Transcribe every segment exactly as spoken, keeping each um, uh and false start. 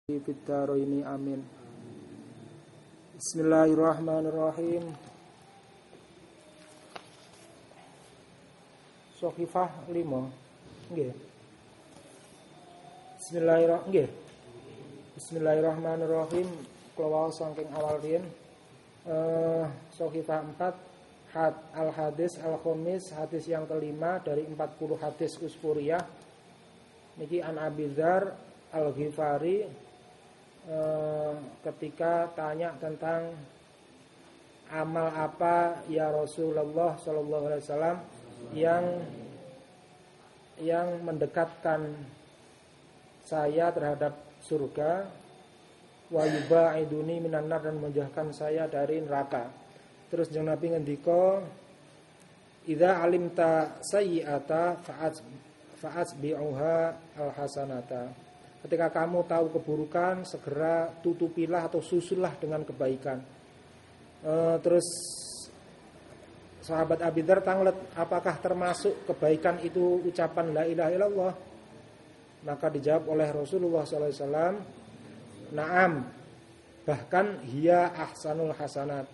Fitdaroini amin. Bismillahirrahmanirrahim. Sohifah lima. Nggih. Bismillahirrahmanirrahim. Nggih. Bismillahirrahmanirrahim. Kula saking awal riyen eh Sohifah empat had al-hadis al-khamis, hadis yang kelima dari empat puluh hadis Usfuriyah. Niki an Abi Dzar Al-Ghifari ketika tanya tentang amal apa ya Rasulullah sallallahu alaihi wasallam yang yang mendekatkan saya terhadap surga, wa yubaiduni minan nar, dan menjauhkan saya dari neraka. Terus jeung Nabi ngendika, idza alimta sayyi'ata fa'asbi'uha al-hasanata. Ketika kamu tahu keburukan, segera tutupilah atau susullah dengan kebaikan. E, terus sahabat Abi Dzar tanglet, apakah termasuk kebaikan itu ucapan la ilaha illallah? Maka dijawab oleh Rasulullah sallallahu alaihi wasallam, na'am, bahkan hiya ahsanul hasanat.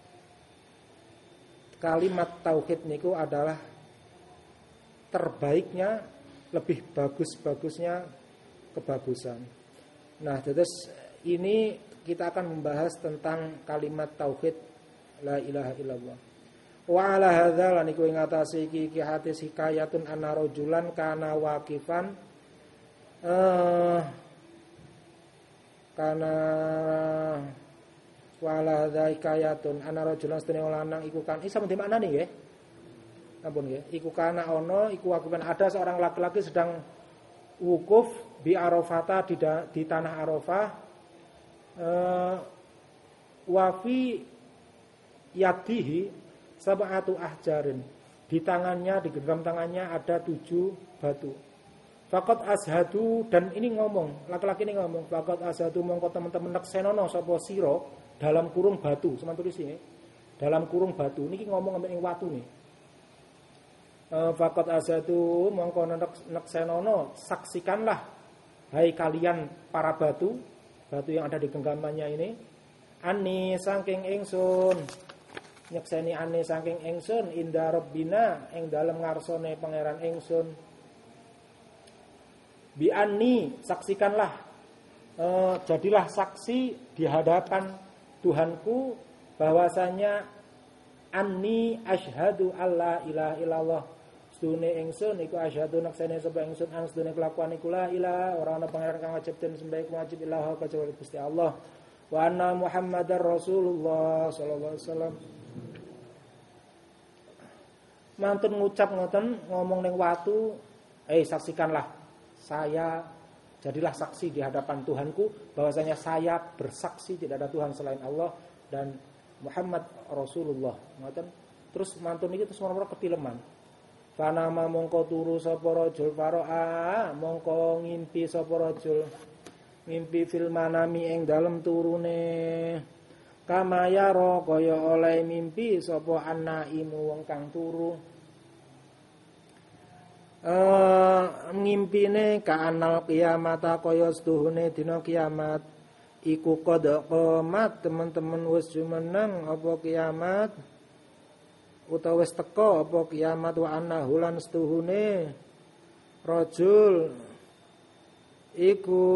Kalimat tauhid niku adalah terbaiknya, lebih bagus-bagusnya kebagusan. Nah, terus ini kita akan membahas tentang kalimat tauhid la ilaha illallah. Wa ala hadza lan iku ing atase iki iki hadis hikayatun anna rajulan kana waqifan eh kana wa ala hadza hikayatun anna rajulan sedene lanang iku kan isa mesti maknane nggih. Ampun nggih. Iku kana ana iku waqifan, ada seorang laki-laki sedang wukuf di Arafata, di, di tanah Arafah, uh, wafi yadihi sab'atu ahjarin, di tangannya, di genggam tangannya ada tujuh batu. Faqad ashadu, dan ini ngomong, laki-laki ini ngomong, faqad ashadu mongko teman-teman neksenono sapa sira dalam kurung batu, sama tulis ini, dalam kurung batu, niki ngomong ambek ing watu nih. Faqad ashadu mongko neksenono, saksikanlah hai kalian para batu, batu yang ada di genggamannya ini, ani saking ingsun, nyekseni ani saking ingsun, inda rabbina ing dalem ngarsane pangeran ingsun. Bi anni, saksikanlah, e, jadilah saksi di hadapan Tuhanku bahwasanya anni asyhadu alla ilaha illallah, sedune ingsun iku asyhadu naksane sapa ingsun an sedune kelakuan iku la ilaha, ora ana pangeran kang wajib den sembah wajib ilah kecuali Gusti Allah, wa anna Muhammadar Rasulullah sallallahu alaihi wasallam. Mantun ngucap ngoten, ngomong ning watu, eh saksikanlah, saya jadilah saksi di hadapan Tuhanku bahwasanya saya bersaksi tidak ada Tuhan selain Allah dan Muhammad Rasulullah. Ngoten. Terus mantun iki terus ora ketileman. Fanama mongko turu sapa rajul faro'a, mongko ngimpi sapa rajul, ngimpi fil manami ing dalem turune, kama yara kaya oleh mimpi sapa annaimu wong kang turu. Eh ngimpine ka anal kiamata kaya setuhune dina kiamat, iku qad qamat, teman-teman wis jumeneng apa kiamat, utawa wis teka apa kiamat, wa annahu lan setuhune rajul iku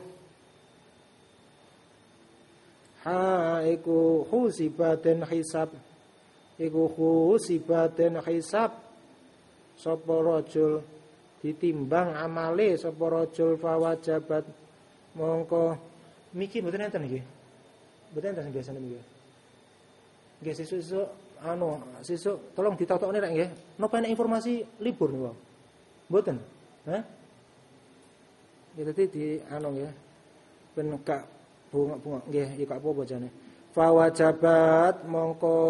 ha iku husibaten hisab, iku husibaten hisab sapa rajul, ditimbang amale sapa rajul, fawajabat mongko miki mboten enten iki, mboten enten biasane niki nggih. sesuk anu sesuk tolong ditotokne rek nggih. Napa nek informasi libur niku? Mboten. Hah? Ya dadi di anu nggih. Ben gak bunga-bunga nggih, ya gak apa-apa jane. Fa wajabat mongko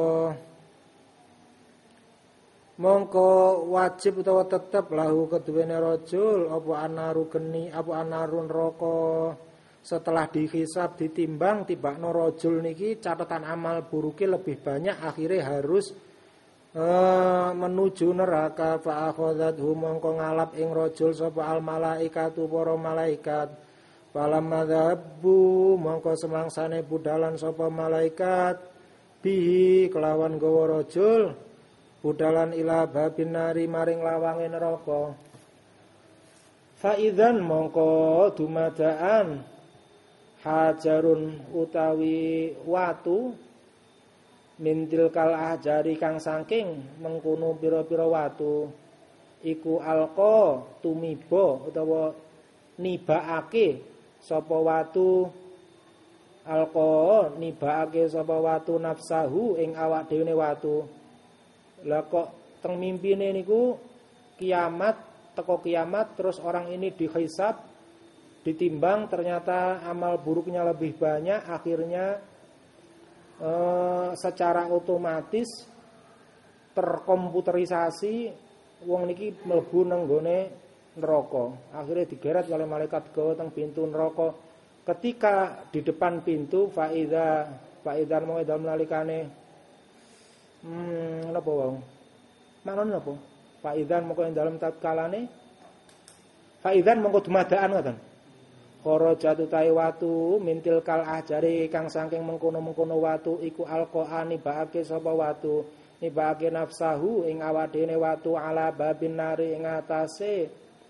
mongko wajib utawa tetep lahu keduwene rajul apa anaru geni apa anarun neraka. Setelah dihisab ditimbang tibakno rajul niki catatan amal buruke lebih banyak, akhirnya harus e, menuju neraka. Fa akhadhathu mongko ngalap ing rajul sapa al malaikatu para malaikat, Falam madhabu mongko semangsane budalan sapa malaikat bihi kelawan gawa rajul budalan ila babin nari maring lawange neraka. Fa idzan mongko dumadaan hajarun utawi watu mintil kal ahjari kang saking mengkono pira-pira watu iku alqa tumiba utawa nibaake sapa watu alqa nibaake sapa watu nafsahu ing awak dhewe watu. Lah kok teng mimpine niku kiamat teko kiamat terus orang ini dihisab ditimbang ternyata amal buruknya lebih banyak akhirnya eh, secara otomatis terkomputerisasi wong niki mlebu nang nggone neraka. Akhirnya digeret oleh malaikat gawa teng pintu neraka. Ketika di depan pintu faida faidan mau dalem nalikane hmm napa wae? Manane napa? Faidan mongko ing dalem tatkalane faidan mongko dumadaan ngoten. Kharajat utahe watu mintil kal ahjari kang saking mengkono-mengkono watu iku alqaani baake sapa watu nibake nafsahu ing awak dene watu ala babin nari ing atase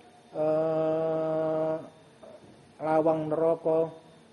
eh, lawang neraka.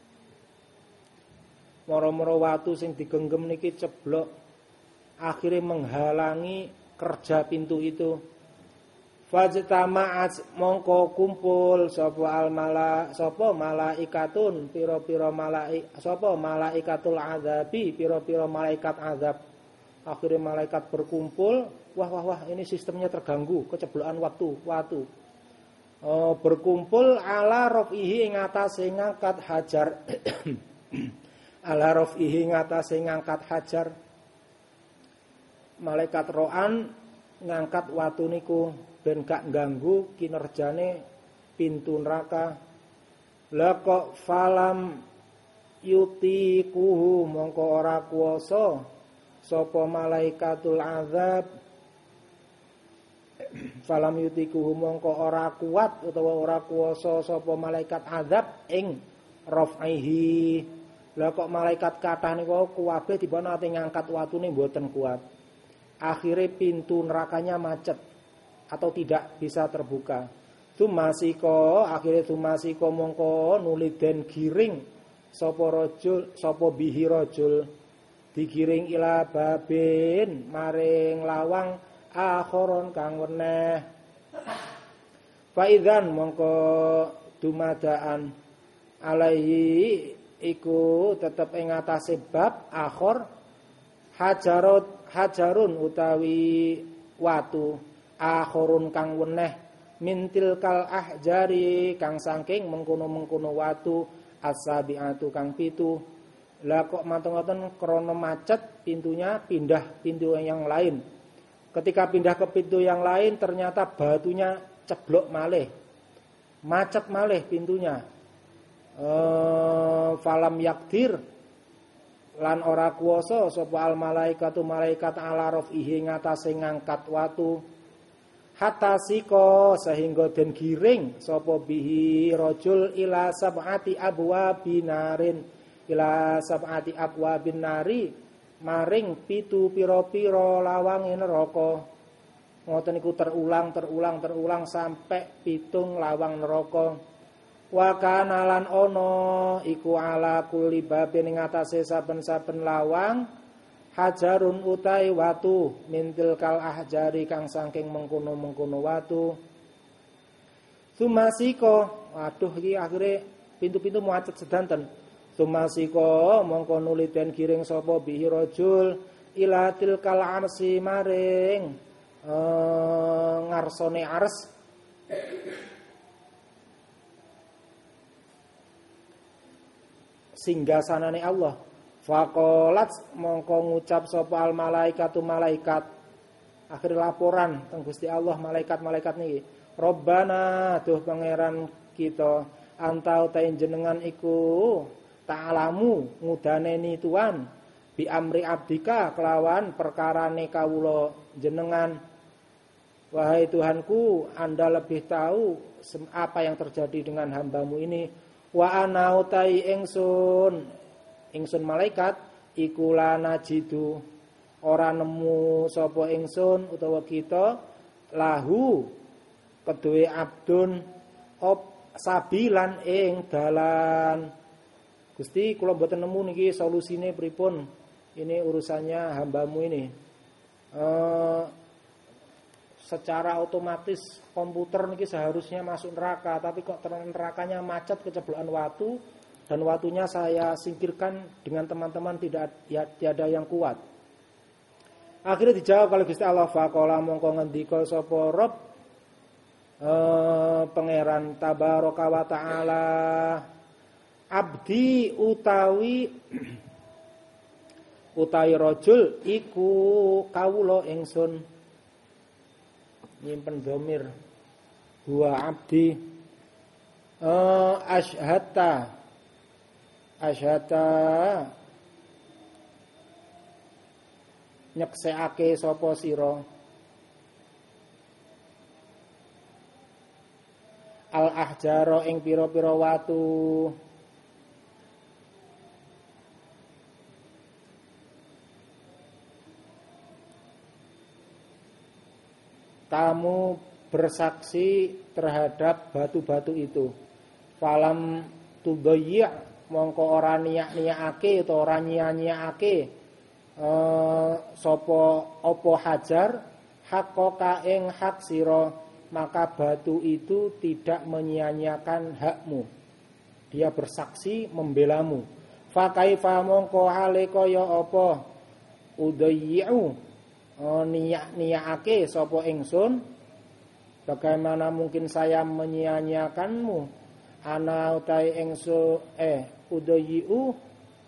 Moro-moro watu sing digenggam niki ceblok akhirnya menghalangi kerja pintu itu. Fajtama'at mongko kumpul sapa al mala sapa malaikatun pira-pira malaik sapa malaikatul azabi pira-pira malaikat azab. Akhirnya malaikat berkumpul, wah wah wah ini sistemnya terganggu, keceblokan waktu, waktu. Oh, berkumpul ala rafihi ing atase ngangkat hajar. Ala rafihi ing atase ngangkat hajar. Malaikat roan ngangkat watu niku ben gak ganggu kinerjane pintu neraka. Lah kok falam yutikuhu mongko ora kuwasa sapa malaikatul azab. Falam yutikuhu mongko ora kuat utawa ora kuwasa sapa malaikat azab ing raf'ihi. Lah kok malaikat kathah niku kuwabe tiba nate ngangkat watune mboten kuat. Akhirnya pintu nerakanya macet atau tidak bisa terbuka. Tumasiko akhirnya tumasiko mongko nuliden giring sapa rajul sapa bihi rajul digiring ila babin maring lawang akhiron kang weneh. Faidzan mongko dumadaan alaihi iku tetep ing atase bab akhir hajarut hajarun utawi watu akhirun kang weneh mintil kal ahjari kang saking mengkono-mengkono watu asabiatu kang pitu. Lah kok manteng-manteng krana macet pintunya pindah pintu yang lain. Ketika pindah ke pintu yang lain ternyata batunya ceblok malih. Macet malih pintunya. Eh falam yakdir lan ora kuwasa sapa al malaikatu malaikat ala rafihi ngatasé ngangkat watu hatta siko sehingga den giring sapa bihi rajul ila sab'ati abwabin narin ila sab'ati abwabin nari maring pitu pira-pira lawange neraka. Ngoten niku terulang terulang terulang sampai pitung lawang neraka. Wa kana lan ono iku ala kulli babin ing atase saben-saben lawang hajarun utai watu mintil kal ahjari kang saking mengkono-mengkono watu. Sumasiko waduh iki akhire pintu-pintu macet sedanten. Sumasiko mongko nuli den giring sapa bihi rajul ila tilkal arsi maring eh, ngarsane ars. Singgasanane Allah. Faqalat mongko ngucap sapa al malaikatu malaikat. Akhir laporan teng Gusti Allah malaikat-malaikat niki. Robbana duh pangeran kita antau ta jenengan iku ta'alamu ngudaneni tuan bi amri abdika kelawan perkarane kawula jenengan. Wahai Tuhanku, Anda lebih tahu apa yang terjadi dengan hambamu ini. Wa ana utai ingsun ingsun malaikat iku lana jidu ora nemu sapa ingsun utawa kita lahu kedue abdun op sabilan ing dalan. Gusti kula mboten nemu niki solusine pripun. Ini urusannya hambamu ini. Uh, secara otomatis komputer niki seharusnya masuk neraka, tapi kok nerakanya macet keceblokan watu dan watunya saya singkirkan dengan teman-teman tidak ya, tiada yang kuat. Akhirnya dijawab kalau Gusti Allah faqala mongko ngendika sapa Rabb uh, pangeran tabaraka wa taala abdi utawi utawi rajul iku kawula ingsun nyimpen dhamir huwa abdi uh, asyhata asyhata nyeksekake sapa sira al ahjara ing pira-pira watu kamu bersaksi terhadap batu-batu itu. Falam tubayyi' mongko ora niyak-niyakake utawa ora nyia-nyiyakake eh sapa apa hajar haqqaka ing hak sira, maka batu itu tidak menyia-nyiakan hakmu. Dia bersaksi membelamu. Fa kaifa mongko hale kaya apa udayyi'u Oh, niyak-niyakake sapa ingsun, bagaimana mungkin saya menyia-nyiakanmu? Ana utai ingsun eh udayiu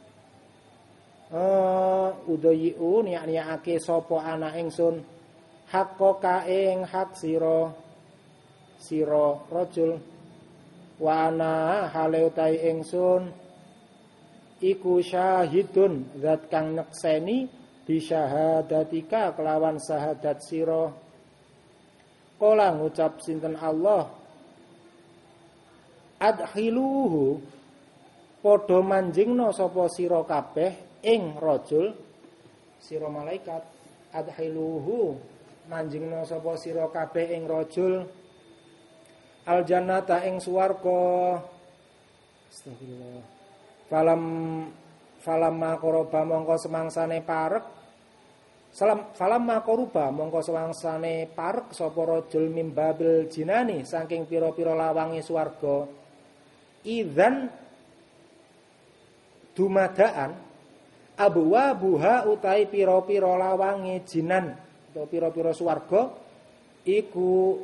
eh udayiu niyak-niyakake sapa ana ingsun haqqaka ing hak sira sira rajul wa ana hale utai ingsun iku syahidun zat kang nyekseni bisyahadatika kelawan syahadat sira. Kala ngucap sinten Allah adkhiluhu padha manjingna sapa sira kabeh ing rajul sira malaikat adkhiluhu manjingna sapa sira kabeh ing rajul al jannata ing swarga. Astagfirullah. Falam falam maqroba mongko semangsane parek Salam falam maqruba mongko semangsane parek sapa rajul mimbabil jinani saking pira-pira lawange swarga idzan dumadaan abwabuha utai pira-pira lawange jinan utawa pira-pira swarga iku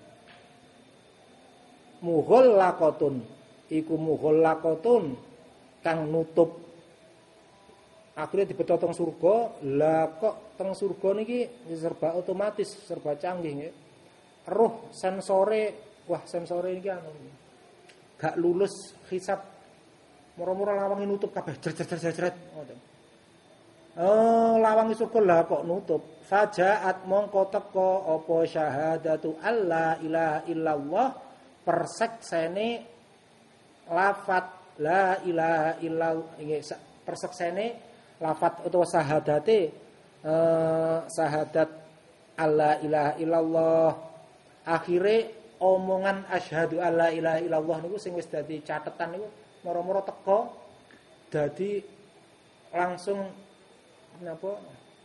mughallaqatun iku mughallaqatun kang nutup. Akhirnya dibeto teng surga, lah kok teng surga niki serba otomatis, serba canggih nggih. Roh sensore, wah sensore niki anu. Gak lulus hisab. Mura-mura lawange nutup kabeh jret-jret-jret ngoten. Oh, lawange surga lah kok nutup. Fajaat mongko teka apa syahadatu alla ilaha illallah perseksene lafat la ilaha illallah nggih perseksene lafat utawa sahadate eh, sahadat alla ilaha illallah akhire omongan asyhadu alla ilaha illallah niku sing wis dadi catetan niku moro-moro teka dadi langsung napa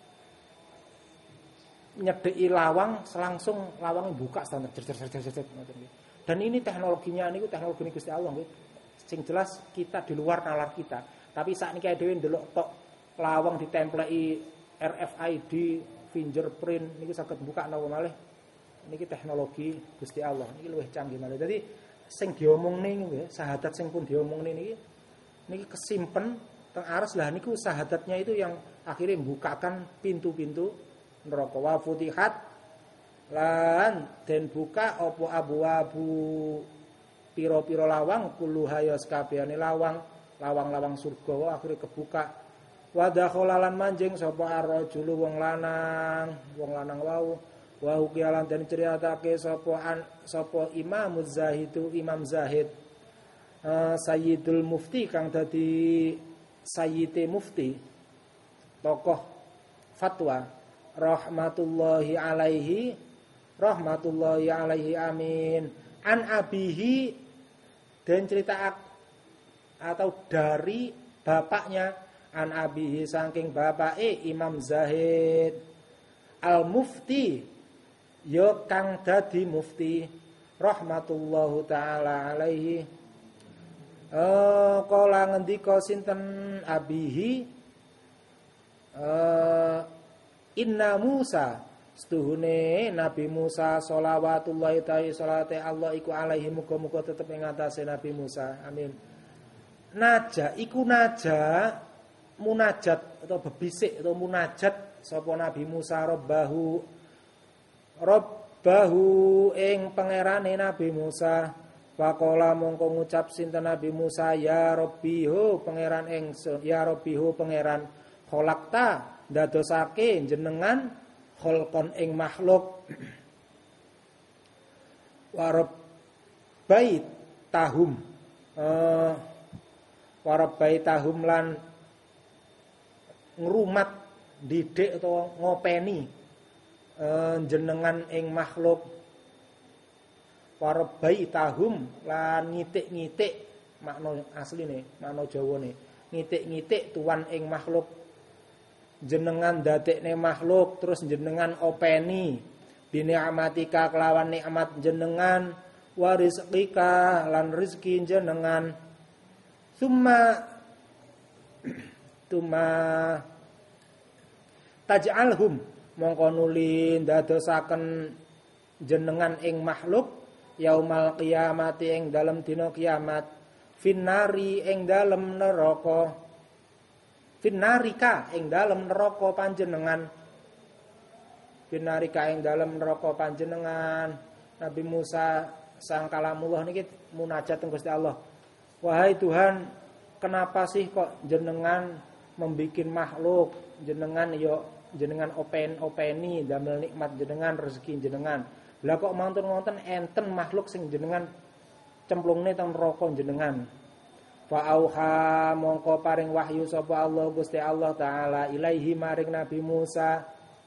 nyedeki lawang langsung lawangnya buka standar dan ini teknologinya niku teknologi Gusti Allah nggih sing jelas kita di luar nalar kita tapi saat niki dhewe ndelok tok lawang ditempleki R F I D fingerprint niki saged buka napa malih niki teknologi Gusti Allah niki luwih canggih malih. Dadi sing diomongne nggih syahadat sing pun diomongne niki niki kesimpen teng ares lah niku syahadatnya itu yang akhirnya membukakan pintu-pintu neraka wa futihat lan den buka apa abu-abu pira-pira lawang kulluha ya sakabehane lawang lawang-lawang surga akhirnya kebuka. Wa dakhalalan manjing sapa ar-rajulu wong lanang, wong lanang wau. Wa ukialan den criatake sapa sapa Imam Zahidu Imam Zahid. uh, Sayyidul Mufti kang dadi Sayyite Mufti, tokoh fatwa rahmatullahi alaihi rahmatullahi alaihi amin, an abihi, dan cerita atau dari bapaknya, an abihi saking bapake Imam Zahid al Mufti yo kang dadi mufti rahmatullahu taala alaihi. Eh kala ngendika sinten abihi, eh inna Musa, setuhune Nabi Musa sholawatullahi taala salate Allah iku alaihi, muga-muga tetep ing atase Nabi Musa, amin. Naja iku naja munajat atau bebisik atau munajat sapa Nabi Musa robbahu robbahu ing pangerane Nabi Musa. Faqala mongko ngucap sinten Nabi Musa, ya Rabbi ho pangeran ingsun, ya Rabbi ho pangeran, kholakta ndadosake jenengan kholqon ing makhluk, warab bait tahum uh, warab bait tahum lan ngrumat didik atau ngopeni uh, jenengan ing makhluk, warab bait tahum lan ngitik-ngitik, makna asline makna Jawane ngitik-ngitik tuan ing makhluk, jenengan dadekne makhluk terus jenengan openi bini amatika kelawan nikmat jenengan, warizqika lan rezeki jenengan, summa tuma taj'alhum mongko nuli ndadosaken jenengan ing makhluk yaumal qiyamati ing dalem dina kiamat, finnari ing dalem neraka, finnarika ing dalem neraka panjenengan, finnarika ing dalem neraka panjenengan. Nabi Musa sang kalamullah niki munajat teng Gusti Allah, wahai Tuhan, kenapa sih kok jenengan membikin makhluk, jenengan yo jenengan open-openi damel nikmat jenengan, rezeki jenengan, lah kok mantun-mantun enten makhluk sing jenengan cemplungne teng neraka jenengan. Fa auha mongko paring wahyu sapa Allah Gusti Allah taala ilaihi maring Nabi Musa,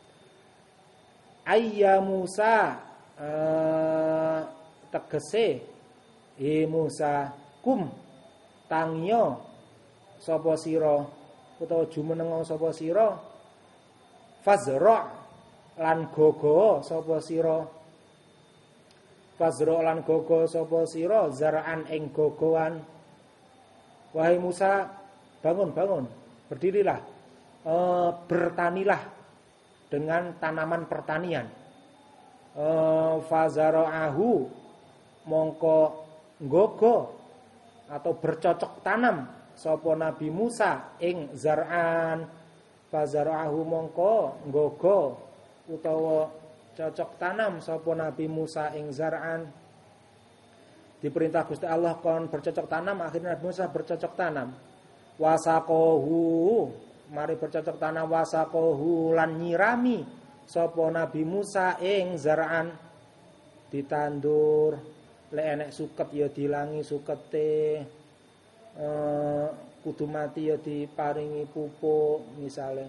ayya Musa uh, tegese he Musa kum tangyo sapa sira utawa jumeneng sapa sira, fazra lan gogo sapa sira, fazra lan gogo sapa sira, zar'an ing gogoan. Wahai Musa, bangun bangun berdirilah, e, bertanilah dengan tanaman pertanian. E, fazara'ahu mongko gogo atau bercocok tanam sapa Nabi Musa ing zar'an, fazara'ahu mongko gogo utawa cocok tanam sapa Nabi Musa ing zar'an. Diperintah Gusti Allah kon bercocok tanam, akhirnya Nabi Musa bercocok tanam. Wasaqohu, mari bercocok tanam, wasaqohu lan nyirami sapa Nabi Musa ing zar'an, ditandur, lek enek suket ya dilangi sukete, eh, kudu mati ya diparingi pupuk misale,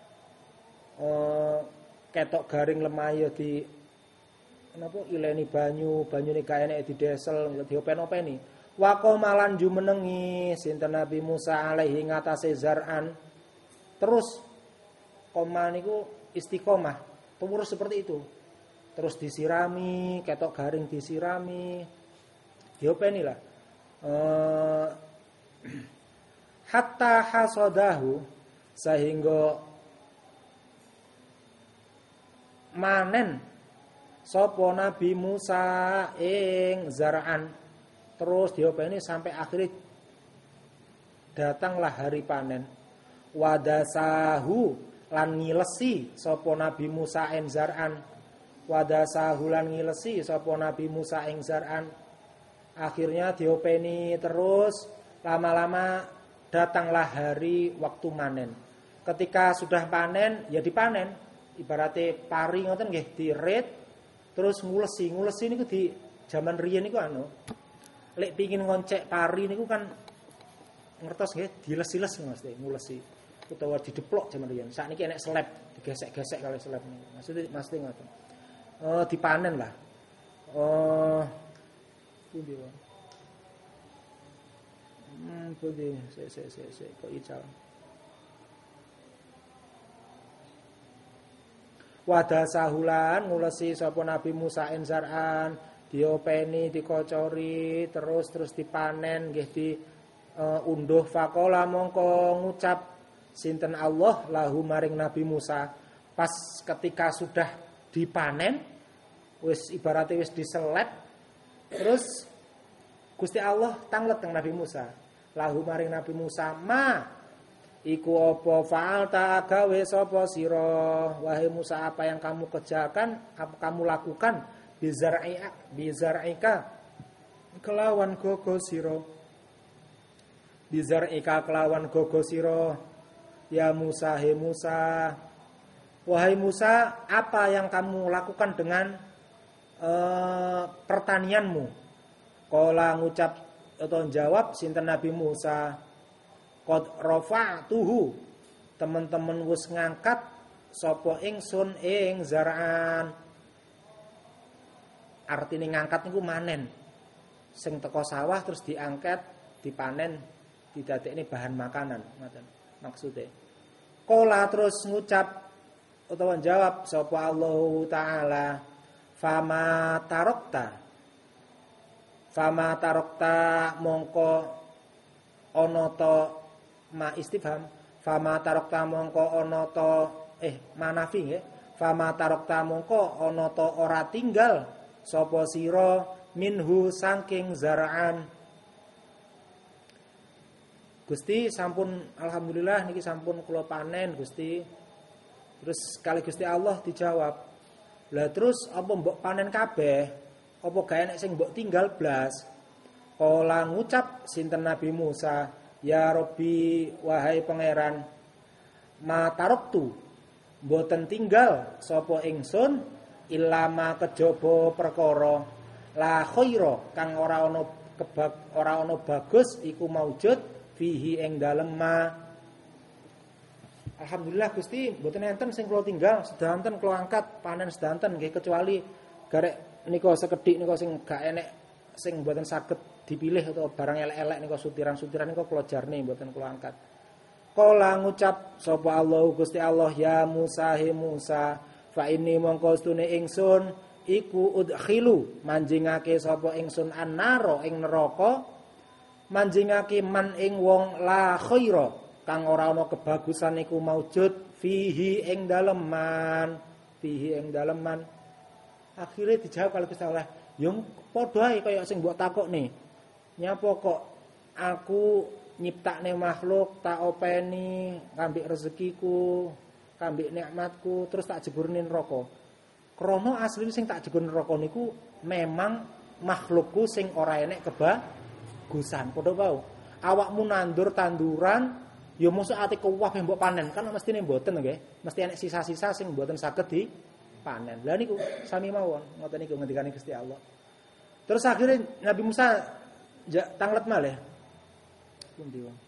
eh, ketok garing lemah ya di napa ileni banyu, banyune gak enek didesel, diopen-openi. Wa qamalan jumenengi sinten Nabi Musa alaihi ngatasé zar'an. Terus koma niku istiqomah, pengurus seperti itu. Terus disirami, ketok garing disirami, diopeni lah. Eh, hatta hasadahu, sehingga manen sapa Nabi Musa ing zar'an, terus diopeni sampai akhirnya datanglah hari panen. Wadasahu lan ngilesi sapa Nabi Musa ing zar'an, wadasahu lan ngilesi sapa Nabi Musa ing zar'an. Akhirnya diopeni terus, lama-lama datanglah hari waktu manen. Ketika sudah panen ya dipanen, ibaratnya pari ngoten nggih, dirit terus ngulesi, ngulesi niku di zaman riyen niku anu lek pingin ngoncek pari niku kan ngertos nggih diles-iles mesti ngulesi utawa dideplok jaman riyen. Sakniki enek seleb digesek-gesek kali seleb niku. Maksudnya mesti ngoten. Eh dipanen lah. Oh pundi wae. Hmm pundi sik sik sik sik kok ical. Wadah sahulan ngulesi sapa Nabi Musa enzar'an diopeni dikocori terus terus dipanen nggih di uh, unduh faqala mongko ngucap sinten Allah lahu maring Nabi Musa pas ketika sudah dipanen wis ibaratnya wis diselep terus Gusti Allah tanglet teng Nabi Musa lahu maring Nabi Musa ma iku apa fa'alta gawe sapa sira wahai Musa apa yang kamu kerjakan apa kamu lakukan bizar'ika bizar'ika kelawan gogo sira bizar'ika kelawan gogo sira ya Musa he Musa wahai Musa apa yang kamu lakukan dengan uh, pertanianmu kala ngucap atau jawab sinten Nabi Musa qad rafa'tuhu teman-teman wis ngangkat sapa ingsun ing zar'an artine ngangkat niku manen sing teko sawah terus diangkat dipanen didadekne bahan makanan ngoten maksude qala terus ngucap utawa jawab sapa Allah taala fama tarokta fama tarokta mongko ana ta ma istifham fama tarokta mongko ana ta eh manafi nggih fama tarokta mongko ana ta ora tinggal sapa sira minhu saking zar'an Gusti sampun alhamdulillah niki sampun kula panen Gusti terus kali Gusti Allah dijawab lah terus apa mbok panen kabeh apa gawe nek sing mbok tinggal blas kala ngucap sinten Nabi Musa ya Rabbi wahai pangeran ma taroktu mboten tinggal sapa ingsun ilama kejaba perkara la khaira kang ora ana kebab ora ana bagus iku maujud fihi ing dalem ma alhamdulillah Gusti mboten enten sing kula tinggal sedanten kula angkat panen sedanten nggih kecuali garek nika sekedhik nika sing gak enek sing mboten saged dipilih atau barang elek-elek nika sutiran-sutiran nika kula jarne mboten kula angkat. Kala ngucap sapa Allah Gusti Allah ya Musa he Musa fa inni mongko stune ingsun iku udkhilu manjingake sapa ingsun annaro ing neraka manjingake man ing wong la khaira kang ora ana kebagusan iku maujud fihi ing daleman fihi ing daleman akhire dijawab kalau Gusti Allah yo padha ae kaya sing mbok takokne nyapa kok aku nyiptakne makhluk tak openi kambik rezekiku kambik nikmatku terus tak jeburne neraka krana asline sing tak jebur neraka niku memang makhlukku sing ora enek kebagusan padha wae awakmu nandur tanduran ya mosok ati kuwah mbok panen kan mestine mboten nggih mesti enek sisa-sisa sing mboten saged dipanen lha niku sami mawon ngoten niku ngendikane Gusti Allah terus akhirnya Nabi Musa ja, tanglet malih. Pundi wae.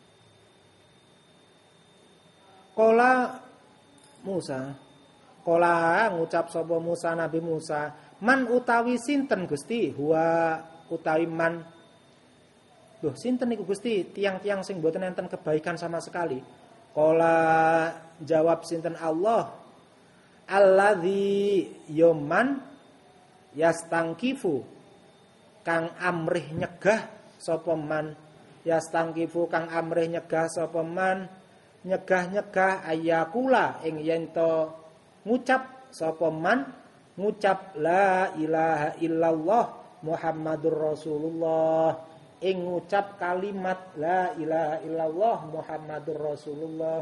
Kala Musa, kala ngucap sapa Musa Nabi Musa, man utawi sinten Gusti? Huwa utawi man. Loh, sinten niku Gusti? Tiang-tiang sing mboten enten kebaikan sama sekali. Kala jawab sinten Allah. Alladzi yoman yastangkifu kang amrih nyegah sapa man yastangkifu kang amrih nyegah sapa man nyegah-nyegah ayakula ing yen to ngucap sapa man ngucap la ilaha illallah Muhammadur Rasulullah ing ngucap kalimat la ilaha illallah Muhammadur Rasulullah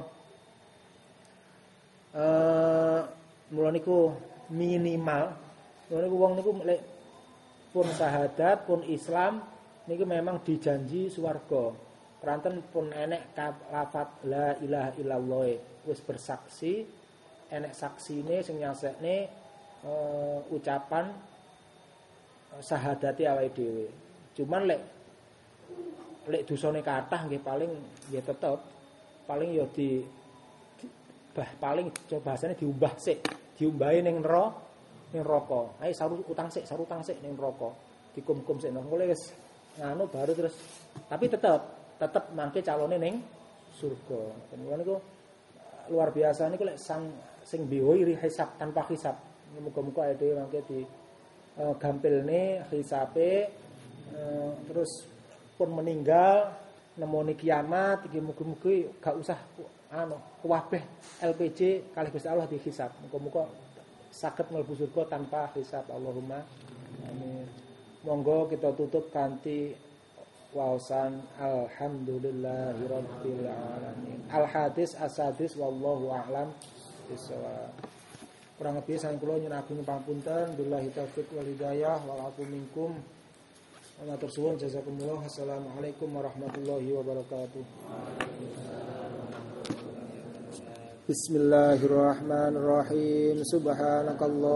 eh mula niku minimal mula niku wong niku lek pun syahadat pun Islam niki memang dijanji swarga. Pranten pun enek lafaz la ilaha illallah wis bersaksi enek saksine sing nyasekne uh, ucapan uh, syahadati awake dhewe. Cuman lek lek dosane kathah nggih paling nggih tetep paling ya di, di bah paling coba bahasane diumbah sik, diumbahi ning neraka, ning neraka. Ayo saru utang sik, saru utang sik ning neraka. Dikum-kum sik nang wis nganu baru terus tapi tetep tetep mangke calone ning surga. Kemudian niku luar biasa niku lek sang sing bihoiri hisab tanpa hisab. Muga-muga dhewe mangke di uh, gampilne hisabe uh, terus pun meninggal nemoni kiamat iki muga-muga gak usah anu kuwabeh L P J kalih Gusti Allah dihisab. Muga-muga saged mlebu surga tanpa hisab. Allahumma amin. Monggo kita tutup kanthi waosan alhamdulillahirabbil alamin. Al hadis asadis wallahu a'lam bissawab. Kurang lebih saking kula nyuwun agung pangapunten billahi taufiq wal hidayah wal afu minkum. Matur suwun jazakumullah. Assalamualaikum warahmatullahi wabarakatuh. Bismillahirrahmanirrahim. Subhanakallah